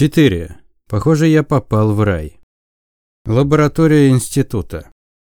4. Похоже, я попал в рай. Лаборатория института.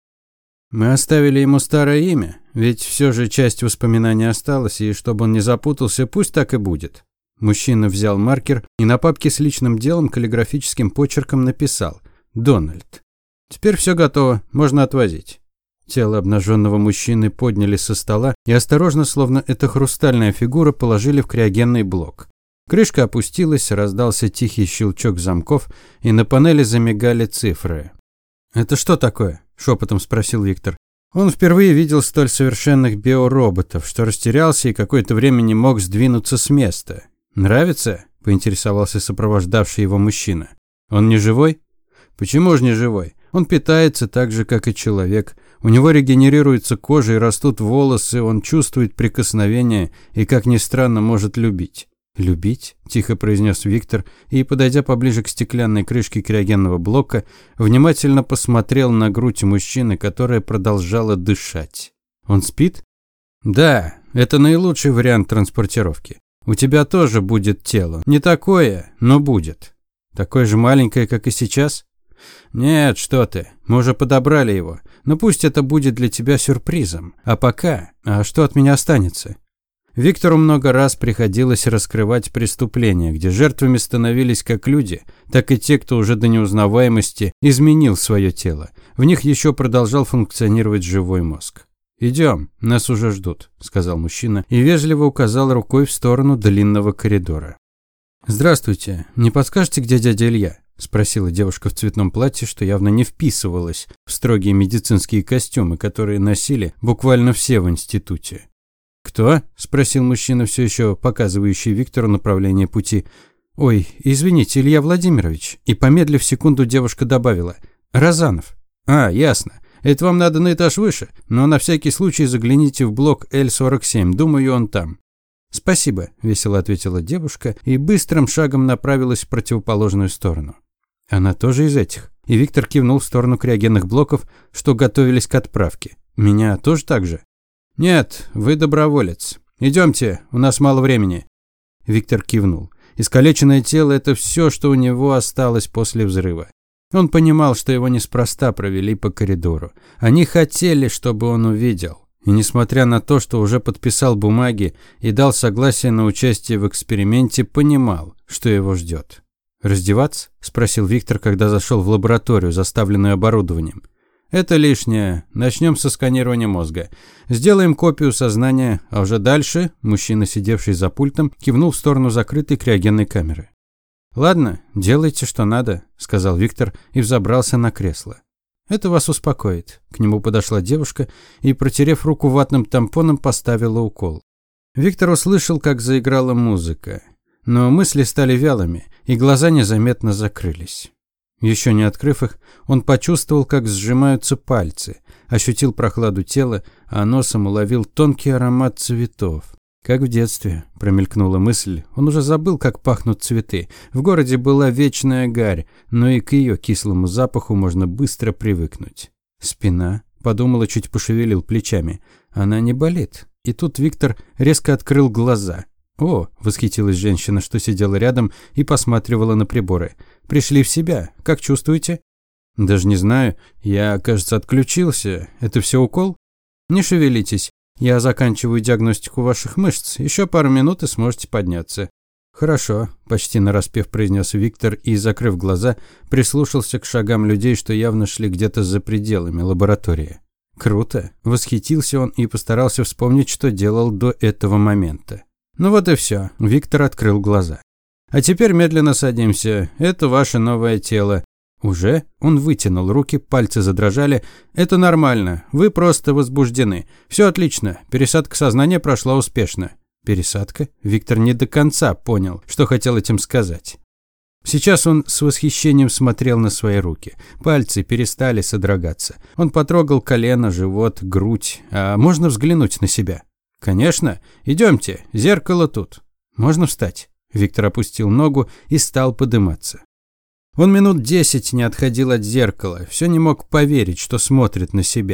Мы оставили ему старое имя, ведь все же часть воспоминаний осталась, и чтобы он не запутался, пусть так и будет. Мужчина взял маркер и на папке с личным делом каллиграфическим почерком написал «Дональд». Теперь все готово, можно отвозить. Тело обнаженного мужчины подняли со стола и осторожно, словно это хрустальная фигура, положили в криогенный блок. Крышка опустилась, раздался тихий щелчок замков, и на панели замигали цифры. «Это что такое?» – шепотом спросил Виктор. Он впервые видел столь совершенных биороботов, что растерялся и какое-то время не мог сдвинуться с места. «Нравится?» – поинтересовался сопровождавший его мужчина. «Он не живой?» «Почему же не живой? Он питается так же, как и человек. У него регенерируется кожа и растут волосы, он чувствует прикосновение и, как ни странно, может любить». «Любить?» – тихо произнес Виктор и, подойдя поближе к стеклянной крышке криогенного блока, внимательно посмотрел на грудь мужчины, которая продолжала дышать. «Он спит?» «Да, это наилучший вариант транспортировки. У тебя тоже будет тело. Не такое, но будет. Такое же маленькое, как и сейчас?» «Нет, что ты, мы уже подобрали его. Но пусть это будет для тебя сюрпризом. А пока, что от меня останется?» Виктору много раз приходилось раскрывать преступления, где жертвами становились как люди, так и те, кто уже до неузнаваемости изменил свое тело. В них еще продолжал функционировать живой мозг. «Идем, нас уже ждут», – сказал мужчина и вежливо указал рукой в сторону длинного коридора. «Здравствуйте, не подскажете, где дядя Илья?» – спросила девушка в цветном платье, что явно не вписывалось в строгие медицинские костюмы, которые носили буквально все в институте. «Кто?» – спросил мужчина, все еще показывающий Виктору направление пути. «Ой, извините, Илья Владимирович». И, помедлив секунду, девушка добавила. «Розанов». «А, ясно. Это вам надо на этаж выше, но на всякий случай загляните в блок L47, думаю, он там». «Спасибо», – весело ответила девушка и быстрым шагом направилась в противоположную сторону. «Она тоже из этих?» И Виктор кивнул в сторону криогенных блоков, что готовились к отправке. «Меня тоже так же?» «Нет, вы доброволец. Идемте, у нас мало времени». Виктор кивнул. Искалеченное тело – это все, что у него осталось после взрыва. Он понимал, что его неспроста провели по коридору. Они хотели, чтобы он увидел. И несмотря на то, что уже подписал бумаги и дал согласие на участие в эксперименте, понимал, что его ждет. «Раздеваться?» – спросил Виктор, когда зашел в лабораторию, заставленную оборудованием. «Это лишнее. Начнем со сканирования мозга. Сделаем копию сознания, а уже дальше...» Мужчина, сидевший за пультом, кивнул в сторону закрытой криогенной камеры. «Ладно, делайте, что надо», – сказал Виктор и взобрался на кресло. «Это вас успокоит». К нему подошла девушка и, протерев руку ватным тампоном, поставила укол. Виктор услышал, как заиграла музыка. Но мысли стали вялыми, и глаза незаметно закрылись. Еще не открыв их, он почувствовал, как сжимаются пальцы, ощутил прохладу тела, а носом уловил тонкий аромат цветов. Как в детстве, промелькнула мысль, он уже забыл, как пахнут цветы. В городе была вечная гарь, но и к ее кислому запаху можно быстро привыкнуть. Спина, подумал и чуть пошевелил плечами, она не болит. И тут Виктор резко открыл глаза. «О!» – восхитилась женщина, что сидела рядом и посматривала на приборы. «Пришли в себя. Как чувствуете?» «Даже не знаю. Я, кажется, отключился. Это все укол?» «Не шевелитесь. Я заканчиваю диагностику ваших мышц. Еще пару минут и сможете подняться». «Хорошо», – почти нараспев произнес Виктор и, закрыв глаза, прислушался к шагам людей, что явно шли где-то за пределами лаборатории. «Круто!» – восхитился он и постарался вспомнить, что делал до этого момента. «Ну вот и все», – Виктор открыл глаза. «А теперь медленно садимся. Это ваше новое тело». «Уже?» – он вытянул руки, пальцы задрожали. «Это нормально. Вы просто возбуждены. Все отлично. Пересадка сознания прошла успешно». «Пересадка?» Виктор не до конца понял, что хотел этим сказать. Сейчас он с восхищением смотрел на свои руки. Пальцы перестали содрогаться. Он потрогал колено, живот, грудь. «А можно взглянуть на себя?» «Конечно. Идемте. Зеркало тут». «Можно встать?» Виктор опустил ногу и стал подниматься. Он минут 10 не отходил от зеркала. Все не мог поверить, что смотрит на себя.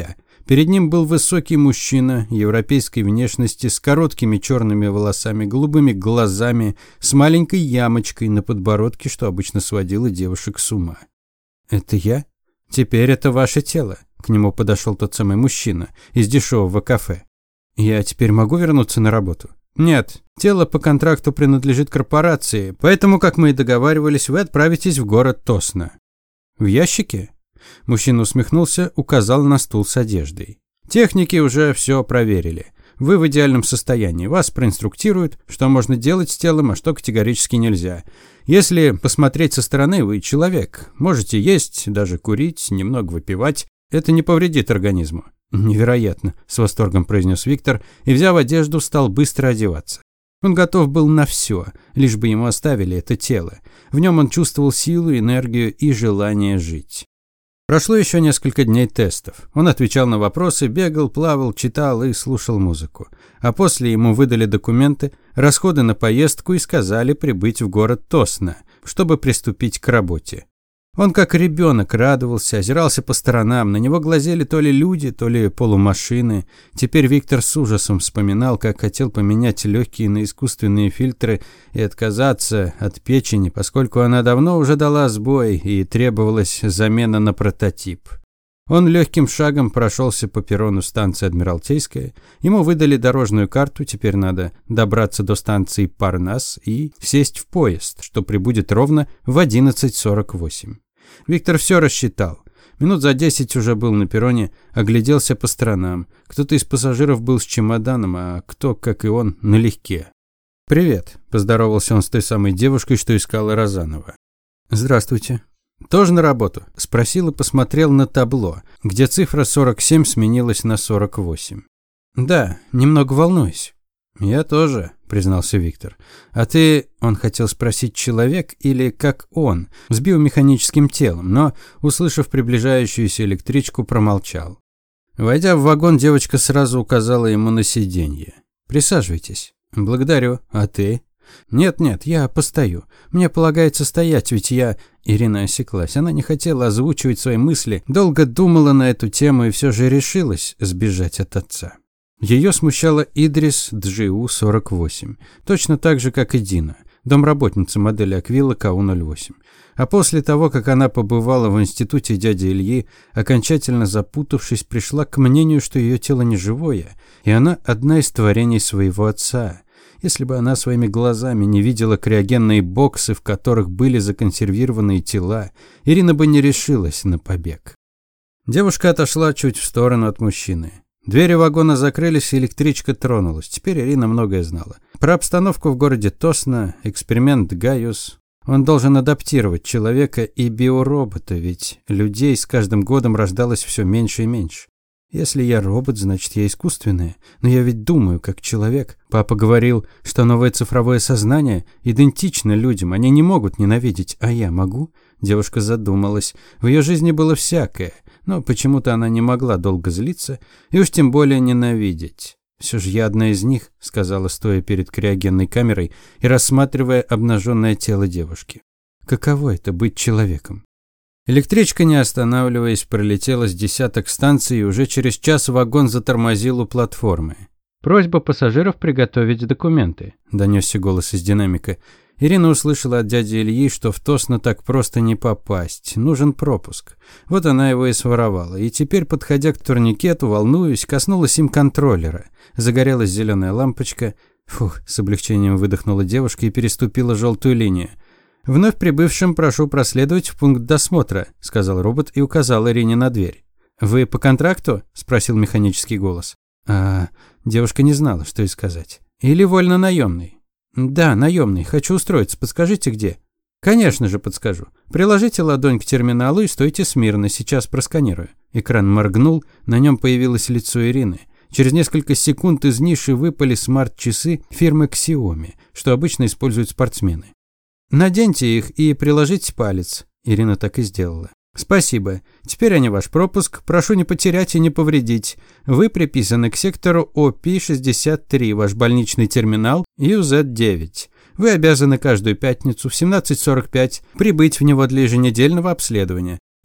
Перед ним был высокий мужчина европейской внешности с короткими черными волосами, голубыми глазами, с маленькой ямочкой на подбородке, что обычно сводило девушек с ума. «Это я? Теперь это ваше тело», – к нему подошел тот самый мужчина из дешевого кафе. «Я теперь могу вернуться на работу?» «Нет, тело по контракту принадлежит корпорации, поэтому, как мы и договаривались, вы отправитесь в город Тосно». «В ящике?» Мужчина усмехнулся, указал на стул с одеждой. «Техники уже все проверили. Вы в идеальном состоянии. Вас проинструктируют, что можно делать с телом, а что категорически нельзя. Если посмотреть со стороны, вы человек. Можете есть, даже курить, немного выпивать. Это не повредит организму». «Невероятно», – с восторгом произнес Виктор и, взяв одежду, стал быстро одеваться. Он готов был на все, лишь бы ему оставили это тело. В нем он чувствовал силу, энергию и желание жить. Прошло еще несколько дней тестов. Он отвечал на вопросы, бегал, плавал, читал и слушал музыку. А после ему выдали документы, расходы на поездку и сказали прибыть в город Тосно, чтобы приступить к работе. Он как ребенок радовался, озирался по сторонам, на него глазели то ли люди, то ли полумашины. Теперь Виктор с ужасом вспоминал, как хотел поменять легкие на искусственные фильтры и отказаться от печени, поскольку она давно уже дала сбой и требовалась замена на прототип. Он легким шагом прошелся по перрону станции Адмиралтейская. Ему выдали дорожную карту, теперь надо добраться до станции Парнас и сесть в поезд, что прибудет ровно в 11:48. Виктор все рассчитал. Минут за 10 уже был на перроне, огляделся по сторонам. Кто-то из пассажиров был с чемоданом, а кто, как и он, налегке. «Привет», – поздоровался он с той самой девушкой, что искала Розанова. «Здравствуйте». «Тоже на работу?» – спросил и посмотрел на табло, где цифра 47 сменилась на 48. «Да, немного волнуюсь». «Я тоже», – признался Виктор. «А ты...» – он хотел спросить, человек или как он, с биомеханическим телом, но, услышав приближающуюся электричку, промолчал. Войдя в вагон, девочка сразу указала ему на сиденье. «Присаживайтесь». «Благодарю. А ты?» «Нет, я постою. Мне полагается стоять, ведь я...» Ирина осеклась. Она не хотела озвучивать свои мысли, долго думала на эту тему и все же решилась сбежать от отца. Ее смущала Идрис GU-48, точно так же, как и Дина, домработница модели Аквила КУ-08. А после того, как она побывала в институте дяди Ильи, окончательно запутавшись, пришла к мнению, что ее тело не живое, и она одна из творений своего отца. Если бы она своими глазами не видела криогенные боксы, в которых были законсервированные тела, Ирина бы не решилась на побег. Девушка отошла чуть в сторону от мужчины. Двери вагона закрылись, и электричка тронулась. Теперь Ирина многое знала. Про обстановку в городе Тосно, эксперимент Гaius. Он должен адаптировать человека и биоробота, ведь людей с каждым годом рождалось все меньше и меньше. Если я робот, значит, я искусственная. Но я ведь думаю, как человек. Папа говорил, что новое цифровое сознание идентично людям. Они не могут ненавидеть, а я могу? Девушка задумалась. В ее жизни было всякое. Но почему-то она не могла долго злиться и уж тем более ненавидеть. «Все же я одна из них», — сказала, стоя перед криогенной камерой и рассматривая обнаженное тело девушки. «Каково это — быть человеком?» Электричка, не останавливаясь, пролетела с десяток станций, и уже через час вагон затормозил у платформы. «Просьба пассажиров приготовить документы», – донесся голос из динамика. Ирина услышала от дяди Ильи, что в Тосно так просто не попасть, нужен пропуск. Вот она его и своровала, и теперь, подходя к турникету, волнуюсь, коснулась им контроллера. Загорелась зеленая лампочка. Фух, с облегчением выдохнула девушка и переступила желтую линию. «Вновь прибывшим прошу проследовать в пункт досмотра», – сказал робот и указал Ирине на дверь. «Вы по контракту?» – спросил механический голос. Девушка не знала, что и сказать. «Или вольно-наемный?» «Да, наемный. Хочу устроиться. Подскажите, где?» «Конечно же подскажу. Приложите ладонь к терминалу и стойте смирно. Сейчас просканирую». Экран моргнул, на нем появилось лицо Ирины. Через несколько секунд из ниши выпали смарт-часы фирмы Xiaomi, что обычно используют спортсмены. «Наденьте их и приложите палец». Ирина так и сделала. «Спасибо. Теперь они ваш пропуск. Прошу не потерять и не повредить. Вы приписаны к сектору ОП-63, ваш больничный терминал UZ-9. Вы обязаны каждую пятницу в 17:45 прибыть в него для еженедельного обследования».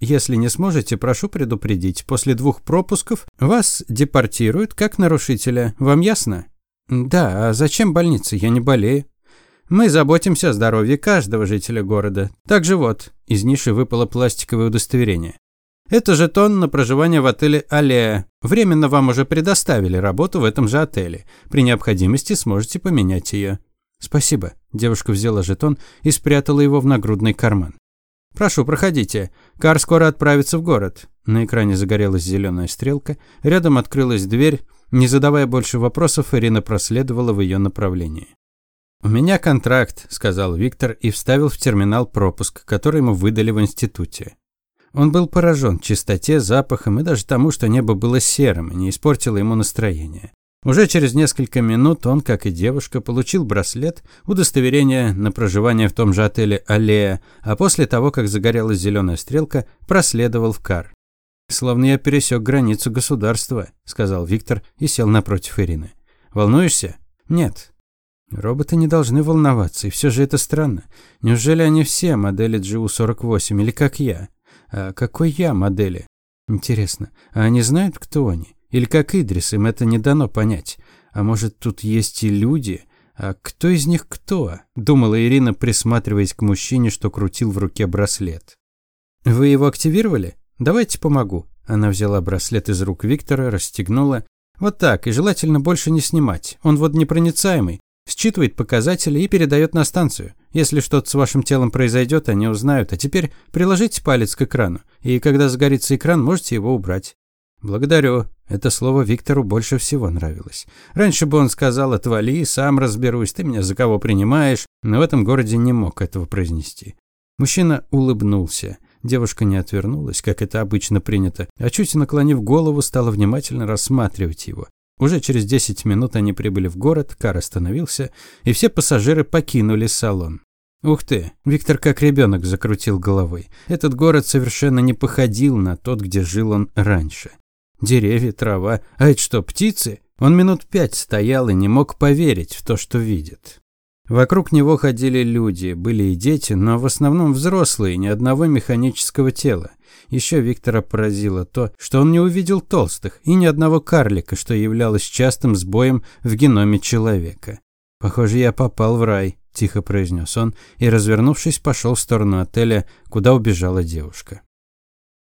Если не сможете, прошу предупредить, после 2 пропусков вас депортируют как нарушителя. Вам ясно? Да, а зачем больница? Я не болею. Мы заботимся о здоровье каждого жителя города. Также вот, из ниши выпало пластиковое удостоверение. Это жетон на проживание в отеле «Аллея». Временно вам уже предоставили работу в этом же отеле. При необходимости сможете поменять ее. Спасибо. Девушка взяла жетон и спрятала его в нагрудный карман. Прошу, проходите. Кар скоро отправится в город. На экране загорелась зеленая стрелка. Рядом открылась дверь. Не задавая больше вопросов, Ирина проследовала в ее направлении. «У меня контракт», – сказал Виктор и вставил в терминал пропуск, который ему выдали в институте. Он был поражен чистоте, запахом и даже тому, что небо было серым и не испортило ему настроение. Уже через несколько минут он, как и девушка, получил браслет, удостоверение на проживание в том же отеле «Аллея», а после того, как загорелась зеленая стрелка, проследовал в Кар. «Словно я пересек границу государства», – сказал Виктор и сел напротив Ирины. «Волнуешься?» «Нет». Роботы не должны волноваться, и все же это странно. Неужели они все модели GU-48 или как я? А какой я модели? Интересно, а они знают, кто они? Или как Идрис, им это не дано понять? А может, тут есть и люди? А кто из них кто? Думала Ирина, присматриваясь к мужчине, что крутил в руке браслет. Вы его активировали? Давайте помогу. Она взяла браслет из рук Виктора, расстегнула. Вот так, и желательно больше не снимать. Он водонепроницаемый. Считывает показатели и передает на станцию. Если что-то с вашим телом произойдет, они узнают. А теперь приложите палец к экрану. И когда загорится экран, можете его убрать. Благодарю. Это слово Виктору больше всего нравилось. Раньше бы он сказал: отвали, сам разберусь, ты меня за кого принимаешь. Но в этом городе не мог этого произнести. Мужчина улыбнулся. Девушка не отвернулась, как это обычно принято, а чуть наклонив голову, стала внимательно рассматривать его. Уже через 10 минут они прибыли в город, Кар остановился, и все пассажиры покинули салон. Ух ты, Виктор как ребенок закрутил головой. Этот город совершенно не походил на тот, где жил он раньше. Деревья, трава, а это что, птицы? Он минут 5 стоял и не мог поверить в то, что видит. Вокруг него ходили люди, были и дети, но в основном взрослые, ни одного механического тела. Еще Виктора поразило то, что он не увидел толстых и ни одного карлика, что являлось частым сбоем в геноме человека. «Похоже, я попал в рай», – тихо произнес он и, развернувшись, пошел в сторону отеля, куда убежала девушка.